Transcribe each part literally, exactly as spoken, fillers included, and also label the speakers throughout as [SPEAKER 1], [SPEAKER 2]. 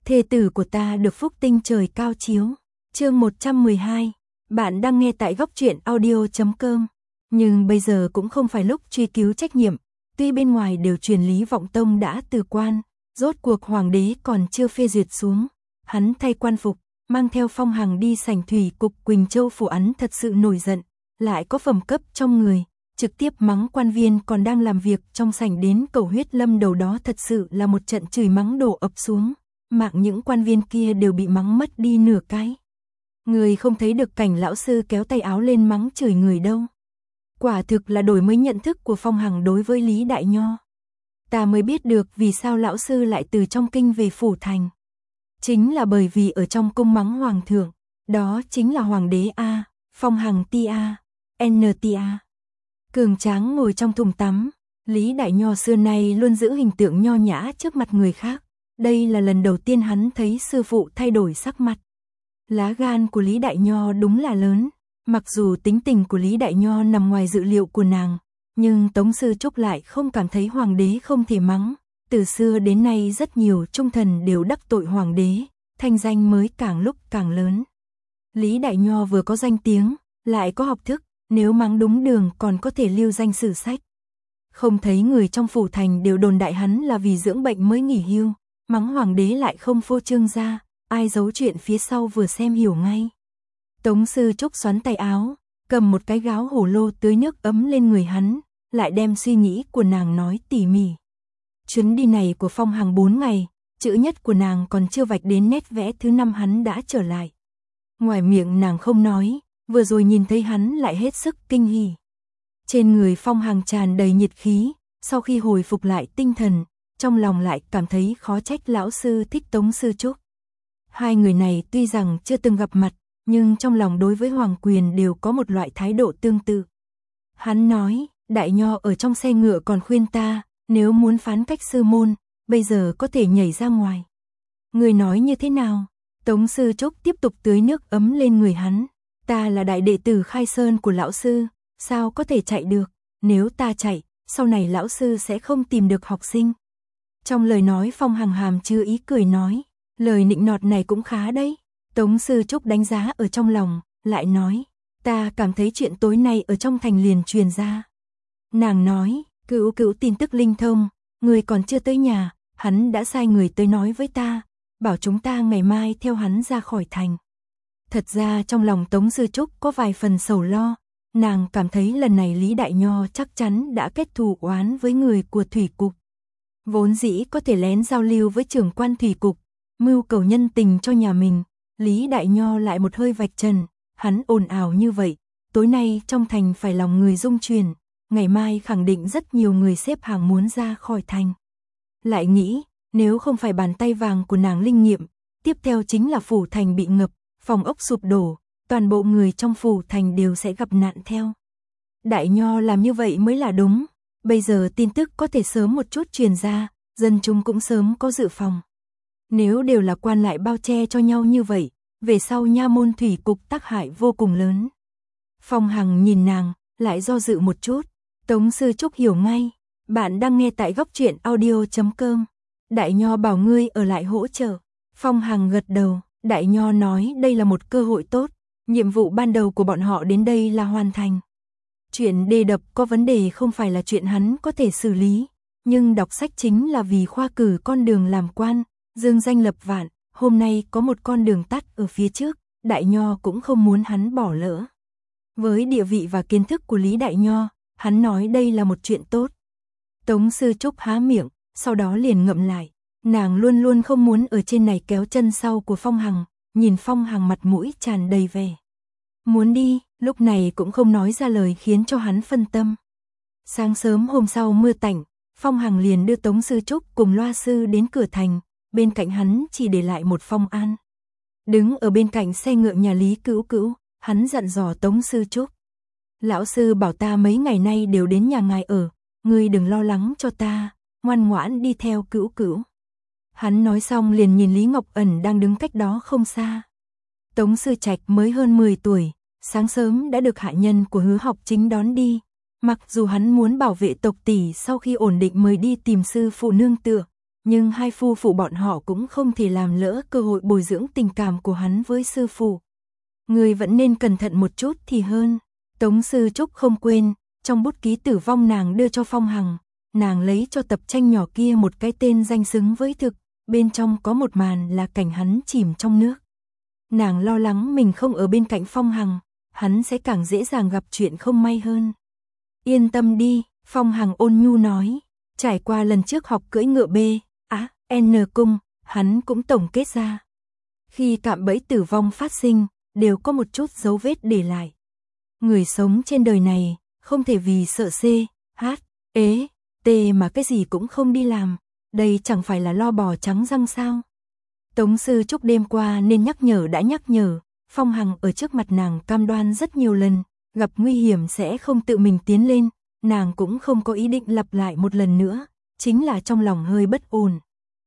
[SPEAKER 1] thê tử của ta được phúc tinh trời cao chiếu. Chương một trăm mười hai. Bạn đang nghe tại góc truyện audio chấm com. Nhưng bây giờ cũng không phải lúc truy cứu trách nhiệm, tuy bên ngoài đều truyền Lý Vọng Tông đã từ quan, rốt cuộc hoàng đế còn chưa phê duyệt xuống, hắn thay quan phục, mang theo Phong Hằng đi sảnh thủy cục Quỳnh Châu phủ án thật sự nổi giận, lại có phẩm cấp trong người, trực tiếp mắng quan viên còn đang làm việc trong sảnh đến cầu huyết lâm đầu, đó thật sự là một trận chửi mắng đổ ập xuống, mạng những quan viên kia đều bị mắng mất đi nửa cái. Người không thấy được cảnh lão sư kéo tay áo lên mắng chửi người đâu. Quả thực là đổi mới nhận thức của Phong Hằng đối với Lý Đại Nho. Ta mới biết được vì sao lão sư lại từ trong kinh về phủ thành. Chính là bởi vì ở trong cung mắng hoàng thượng, đó chính là hoàng đế A, Phong Hằng ti A, en tê a. Cường tráng ngồi trong thùng tắm, Lý Đại Nho xưa nay luôn giữ hình tượng nho nhã trước mặt người khác. Đây là lần đầu tiên hắn thấy sư phụ thay đổi sắc mặt. Lá gan của Lý Đại Nho đúng là lớn. Mặc dù tính tình của Lý Đại Nho nằm ngoài dự liệu của nàng, nhưng Tống Sư Trúc lại không cảm thấy hoàng đế không thể mắng. Từ xưa đến nay rất nhiều trung thần đều đắc tội hoàng đế, thanh danh mới càng lúc càng lớn. Lý Đại Nho vừa có danh tiếng, lại có học thức, nếu mắng đúng đường còn có thể lưu danh sử sách. Không thấy người trong phủ thành đều đồn đại hắn là vì dưỡng bệnh mới nghỉ hưu, mắng hoàng đế lại không phô trương ra, ai giấu chuyện phía sau vừa xem hiểu ngay. Tống Sư Trúc xoắn tay áo, cầm một cái gáo hổ lô tưới nước ấm lên người hắn, lại đem suy nghĩ của nàng nói tỉ mỉ. Chuyến đi này của Phong Hằng bốn ngày, chữ nhất của nàng còn chưa vạch đến nét vẽ thứ năm hắn đã trở lại. Ngoài miệng nàng không nói, vừa rồi nhìn thấy hắn lại hết sức kinh hỉ. Trên người Phong Hằng tràn đầy nhiệt khí, sau khi hồi phục lại tinh thần, trong lòng lại cảm thấy khó trách lão sư thích Tống Sư Trúc. Hai người này tuy rằng chưa từng gặp mặt, nhưng trong lòng đối với hoàng quyền đều có một loại thái độ tương tự. Hắn nói, Đại Nho ở trong xe ngựa còn khuyên ta, nếu muốn phán cách sư môn, bây giờ có thể nhảy ra ngoài. Người nói như thế nào? Tống Sư Trúc tiếp tục tưới nước ấm lên người hắn. Ta là đại đệ tử Khai Sơn của lão sư, sao có thể chạy được? Nếu ta chạy, sau này lão sư sẽ không tìm được học sinh. Trong lời nói Phong Hằng hàm chứa ý cười nói, lời nịnh nọt này cũng khá đấy. Tống Sư Trúc đánh giá ở trong lòng, lại nói, ta cảm thấy chuyện tối nay ở trong thành liền truyền ra. Nàng nói, Cửu Cửu tin tức linh thông, người còn chưa tới nhà, hắn đã sai người tới nói với ta, bảo chúng ta ngày mai theo hắn ra khỏi thành. Thật ra trong lòng Tống Sư Trúc có vài phần sầu lo, nàng cảm thấy lần này Lý Đại Nho chắc chắn đã kết thù oán với người của thủy cục. Vốn dĩ có thể lén giao lưu với trưởng quan thủy cục, mưu cầu nhân tình cho nhà mình. Lý Đại Nho lại một hơi vạch trần, hắn ồn ào như vậy, tối nay trong thành phải lòng người rung chuyển, ngày mai khẳng định rất nhiều người xếp hàng muốn ra khỏi thành. Lại nghĩ, nếu không phải bàn tay vàng của nàng linh nghiệm, tiếp theo chính là phủ thành bị ngập, phòng ốc sụp đổ, toàn bộ người trong phủ thành đều sẽ gặp nạn theo. Đại Nho làm như vậy mới là đúng, bây giờ tin tức có thể sớm một chút truyền ra, dân chúng cũng sớm có dự phòng. Nếu đều là quan lại bao che cho nhau như vậy, về sau nha môn thủy cục tác hại vô cùng lớn. Phong Hằng nhìn nàng, lại do dự một chút. Tống Sư Trúc hiểu ngay, bạn đang nghe tại góc truyện audio chấm com. Đại Nho bảo ngươi ở lại hỗ trợ. Phong Hằng gật đầu, Đại Nho nói đây là một cơ hội tốt, nhiệm vụ ban đầu của bọn họ đến đây là hoàn thành. Chuyện đê đập có vấn đề không phải là chuyện hắn có thể xử lý, nhưng đọc sách chính là vì khoa cử con đường làm quan. Dương danh lập vạn, hôm nay có một con đường tắt ở phía trước, Đại Nho cũng không muốn hắn bỏ lỡ. Với địa vị và kiến thức của Lý Đại Nho, hắn nói đây là một chuyện tốt. Tống Sư Trúc há miệng, sau đó liền ngậm lại. Nàng luôn luôn không muốn ở trên này kéo chân sau của Phong Hằng, nhìn Phong Hằng mặt mũi tràn đầy vẻ muốn đi, lúc này cũng không nói ra lời khiến cho hắn phân tâm. Sáng sớm hôm sau mưa tạnh, Phong Hằng liền đưa Tống Sư Trúc cùng Loa Sư đến cửa thành. Bên cạnh hắn chỉ để lại một Phong An. Đứng ở bên cạnh xe ngựa nhà Lý Cửu Cửu, hắn dặn dò Tống Sư Trúc. Lão sư bảo ta mấy ngày nay đều đến nhà ngài ở, ngươi đừng lo lắng cho ta, ngoan ngoãn đi theo Cửu Cửu. Hắn nói xong liền nhìn Lý Ngọc Ẩn đang đứng cách đó không xa. Tống Sư Trạch mới hơn mười tuổi, sáng sớm đã được hạ nhân của Hứa Học Chính đón đi. Mặc dù hắn muốn bảo vệ tộc tỷ sau khi ổn định mới đi tìm sư phụ nương tựa, nhưng hai phu phụ bọn họ cũng không thể làm lỡ cơ hội bồi dưỡng tình cảm của hắn với sư phụ. Người vẫn nên cẩn thận một chút thì hơn. Tống Sư Trúc không quên, trong bút ký tử vong nàng đưa cho Phong Hằng, nàng lấy cho tập tranh nhỏ kia một cái tên danh xứng với thực, bên trong có một màn là cảnh hắn chìm trong nước. Nàng lo lắng mình không ở bên cạnh Phong Hằng, hắn sẽ càng dễ dàng gặp chuyện không may hơn. Yên tâm đi, Phong Hằng ôn nhu nói, trải qua lần trước học cưỡi ngựa B, á, N cung, hắn cũng tổng kết ra. Khi cạm bẫy tử vong phát sinh, đều có một chút dấu vết để lại. Người sống trên đời này, không thể vì sợ C, H, ế, T mà cái gì cũng không đi làm, đây chẳng phải là lo bò trắng răng sao. Tống Sư Trúc đêm qua nên nhắc nhở đã nhắc nhở, Phong Hằng ở trước mặt nàng cam đoan rất nhiều lần, gặp nguy hiểm sẽ không tự mình tiến lên, nàng cũng không có ý định lặp lại một lần nữa, chính là trong lòng hơi bất ổn.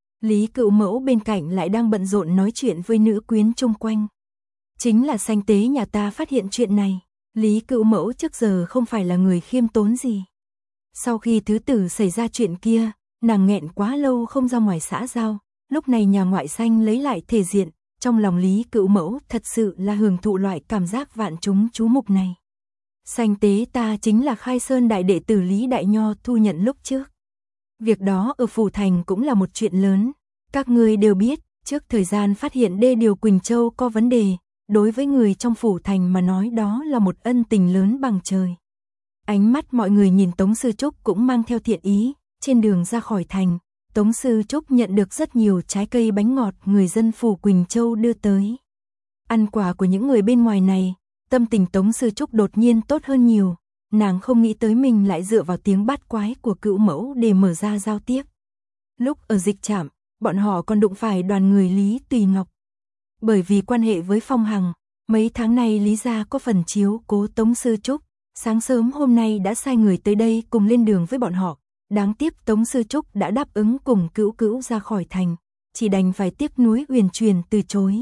[SPEAKER 1] Lý Cựu Mẫu bên cạnh lại đang bận rộn nói chuyện với nữ quyến chung quanh. Chính là Sanh Tế nhà ta phát hiện chuyện này, Lý Cựu Mẫu trước giờ không phải là người khiêm tốn gì. Sau khi thứ tử xảy ra chuyện kia, nàng nghẹn quá lâu không ra ngoài xã giao, lúc này nhà ngoại Sanh lấy lại thể diện, trong lòng Lý Cựu Mẫu thật sự là hưởng thụ loại cảm giác vạn chúng chú mục này. Sanh Tế ta chính là Khai Sơn đại đệ tử Lý Đại Nho thu nhận lúc trước. Việc đó ở Phủ Thành cũng là một chuyện lớn, các ngươi đều biết, trước thời gian phát hiện đê điều Quỳnh Châu có vấn đề, đối với người trong Phủ Thành mà nói đó là một ân tình lớn bằng trời. Ánh mắt mọi người nhìn Tống Sư Trúc cũng mang theo thiện ý, trên đường ra khỏi thành, Tống Sư Trúc nhận được rất nhiều trái cây bánh ngọt người dân Phủ Quỳnh Châu đưa tới. Ăn quà của những người bên ngoài này, tâm tình Tống Sư Trúc đột nhiên tốt hơn nhiều, nàng không nghĩ tới mình lại dựa vào tiếng bát quái của Cựu Mẫu để mở ra giao tiếp. Lúc ở dịch trạm, bọn họ còn đụng phải đoàn người Lý Tùy Ngọc. Bởi vì quan hệ với Phong Hằng, mấy tháng nay Lý gia có phần chiếu cố Tống Sư Trúc, sáng sớm hôm nay đã sai người tới đây cùng lên đường với bọn họ. Đáng tiếc Tống Sư Trúc đã đáp ứng cùng Cữu Cữu ra khỏi thành, chỉ đành phải tiếc nuối uyển chuyển từ chối.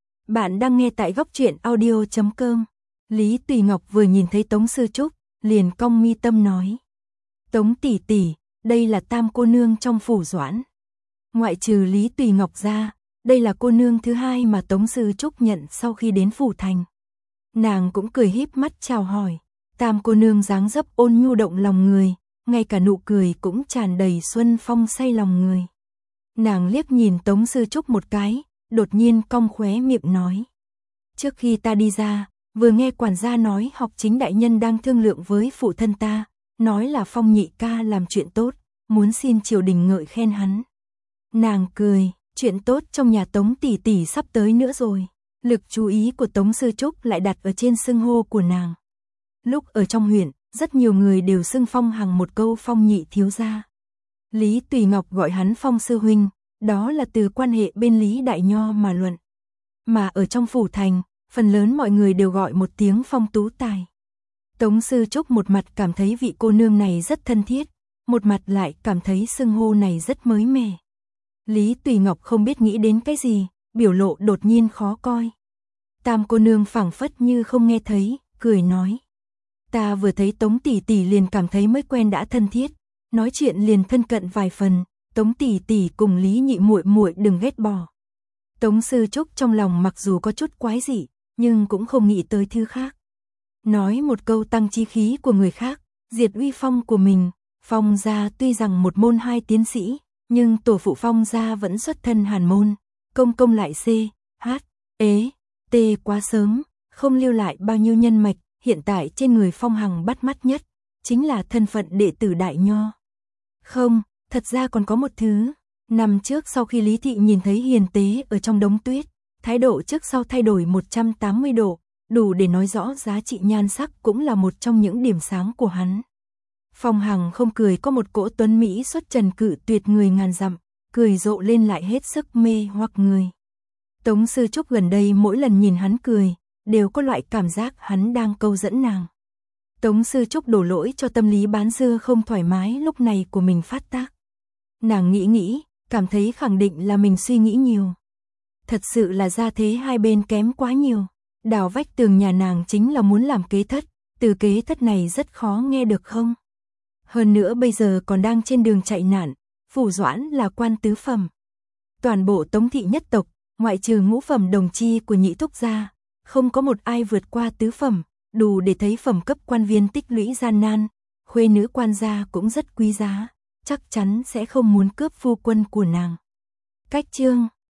[SPEAKER 1] Bạn đang nghe tại góc truyện audio chấm com. Lý Tùy Ngọc vừa nhìn thấy Tống Sư Trúc, liền cong mi tâm nói: "Tống tỷ tỷ, đây là tam cô nương trong phủ Doãn." Ngoại trừ Lý Tùy Ngọc ra, đây là cô nương thứ hai mà Tống Sư Trúc nhận sau khi đến phủ thành. Nàng cũng cười híp mắt chào hỏi, tam cô nương dáng dấp ôn nhu động lòng người, ngay cả nụ cười cũng tràn đầy xuân phong say lòng người. Nàng liếc nhìn Tống Sư Trúc một cái, đột nhiên cong khóe miệng nói: "Trước khi ta đi ra, vừa nghe quản gia nói Học Chính đại nhân đang thương lượng với phụ thân ta, nói là Phong nhị ca làm chuyện tốt, muốn xin triều đình ngợi khen hắn." Nàng cười, chuyện tốt trong nhà Tống tỷ tỷ sắp tới nữa rồi. Lực chú ý của Tống Sư Trúc lại đặt ở trên xưng hô của nàng. Lúc ở trong huyện, rất nhiều người đều xưng Phong Hằng một câu Phong nhị thiếu gia. Lý Tùy Ngọc gọi hắn Phong sư huynh, đó là từ quan hệ bên Lý Đại Nho mà luận. Mà ở trong phủ thành, phần lớn mọi người đều gọi một tiếng Phong tú tài. Tống Sư Trúc một mặt cảm thấy vị cô nương này rất thân thiết, một mặt lại cảm thấy xưng hô này rất mới mẻ. Lý Tùy Ngọc không biết nghĩ đến cái gì, biểu lộ đột nhiên khó coi. Tam cô nương phảng phất như không nghe thấy, cười nói: "Ta vừa thấy Tống tỷ tỷ liền cảm thấy mới quen đã thân thiết, nói chuyện liền thân cận vài phần, Tống tỷ tỷ cùng Lý nhị muội muội đừng ghét bỏ." Tống Sư Trúc trong lòng mặc dù có chút quái dị, nhưng cũng không nghĩ tới thứ khác. Nói một câu tăng chí khí của người khác, diệt uy phong của mình. Phong gia tuy rằng một môn hai tiến sĩ, nhưng tổ phụ Phong gia vẫn xuất thân hàn môn, công công lại C, H, ế, T quá sớm, không lưu lại bao nhiêu nhân mạch. Hiện tại trên người Phong Hằng bắt mắt nhất, chính là thân phận đệ tử Đại Nho. Không, thật ra còn có một thứ. Năm trước sau khi Lý Thị nhìn thấy Hiền Tế ở trong đống tuyết, thái độ trước sau thay đổi một trăm tám mươi độ, đủ để nói rõ giá trị nhan sắc cũng là một trong những điểm sáng của hắn. Phong Hằng không cười có một cỗ tuấn Mỹ xuất trần cự tuyệt người ngàn dặm, cười rộ lên lại hết sức mê hoặc người. Tống Sư Trúc gần đây mỗi lần nhìn hắn cười, đều có loại cảm giác hắn đang câu dẫn nàng. Tống Sư Trúc đổ lỗi cho tâm lý bán dưa không thoải mái lúc này của mình phát tác. Nàng nghĩ nghĩ, cảm thấy khẳng định là mình suy nghĩ nhiều. Thật sự là gia thế hai bên kém quá nhiều. Đào vách tường nhà nàng chính là muốn làm kế thất, từ kế thất này rất khó nghe được không? Hơn nữa bây giờ còn đang trên đường chạy nạn, Phủ Doãn là quan tứ phẩm. Toàn bộ Tống thị nhất tộc, ngoại trừ ngũ phẩm đồng chi của nhị thúc gia, không có một ai vượt qua tứ phẩm, đủ để thấy phẩm cấp quan viên tích lũy gian nan, khuê nữ quan gia cũng rất quý giá, chắc chắn sẽ không muốn cướp phu quân của nàng. Cách chương